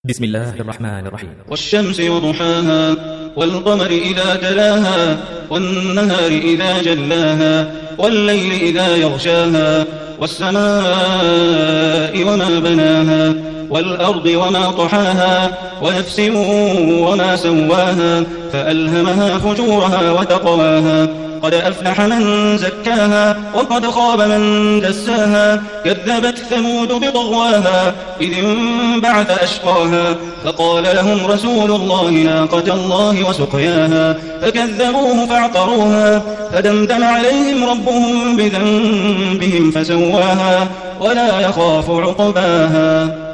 بسم الله الرحمن الرحيم. والشمس وضحاها والقمر إذا تلاها والنهار إذا جلاها والليل إذا يغشاها والسماء وما بناها والأرض وما طحاها ونفس وما سواها فألهمها فجورها وتقواها قد أفلح من زكاها وقد خاب من دساها كذبت ثمود بطغواها إذ انبعث أشقاها فقال لهم رسول الله ناقة الله وسقياها فكذبوه فعقروها فدمدم عليهم ربهم بذنبهم فسواها ولا يخاف عقباها.